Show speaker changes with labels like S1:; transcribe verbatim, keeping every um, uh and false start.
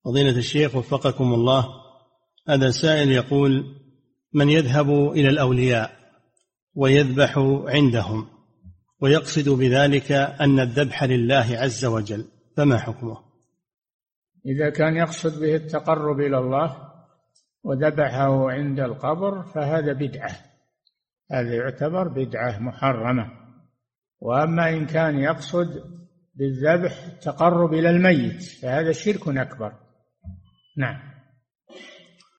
S1: فضيلة الشيخ وفقكم الله، هذا سائل يقول: من يذهب إلى الأولياء ويذبح عندهم ويقصد بذلك أن الذبح لله عز وجل، فما حكمه؟
S2: إذا كان يقصد به التقرب إلى الله وذبحه عند القبر فهذا بدعة، هذا يعتبر بدعة محرمة. وأما إن كان يقصد بالذبح التقرب إلى الميت فهذا شرك أكبر. نعم.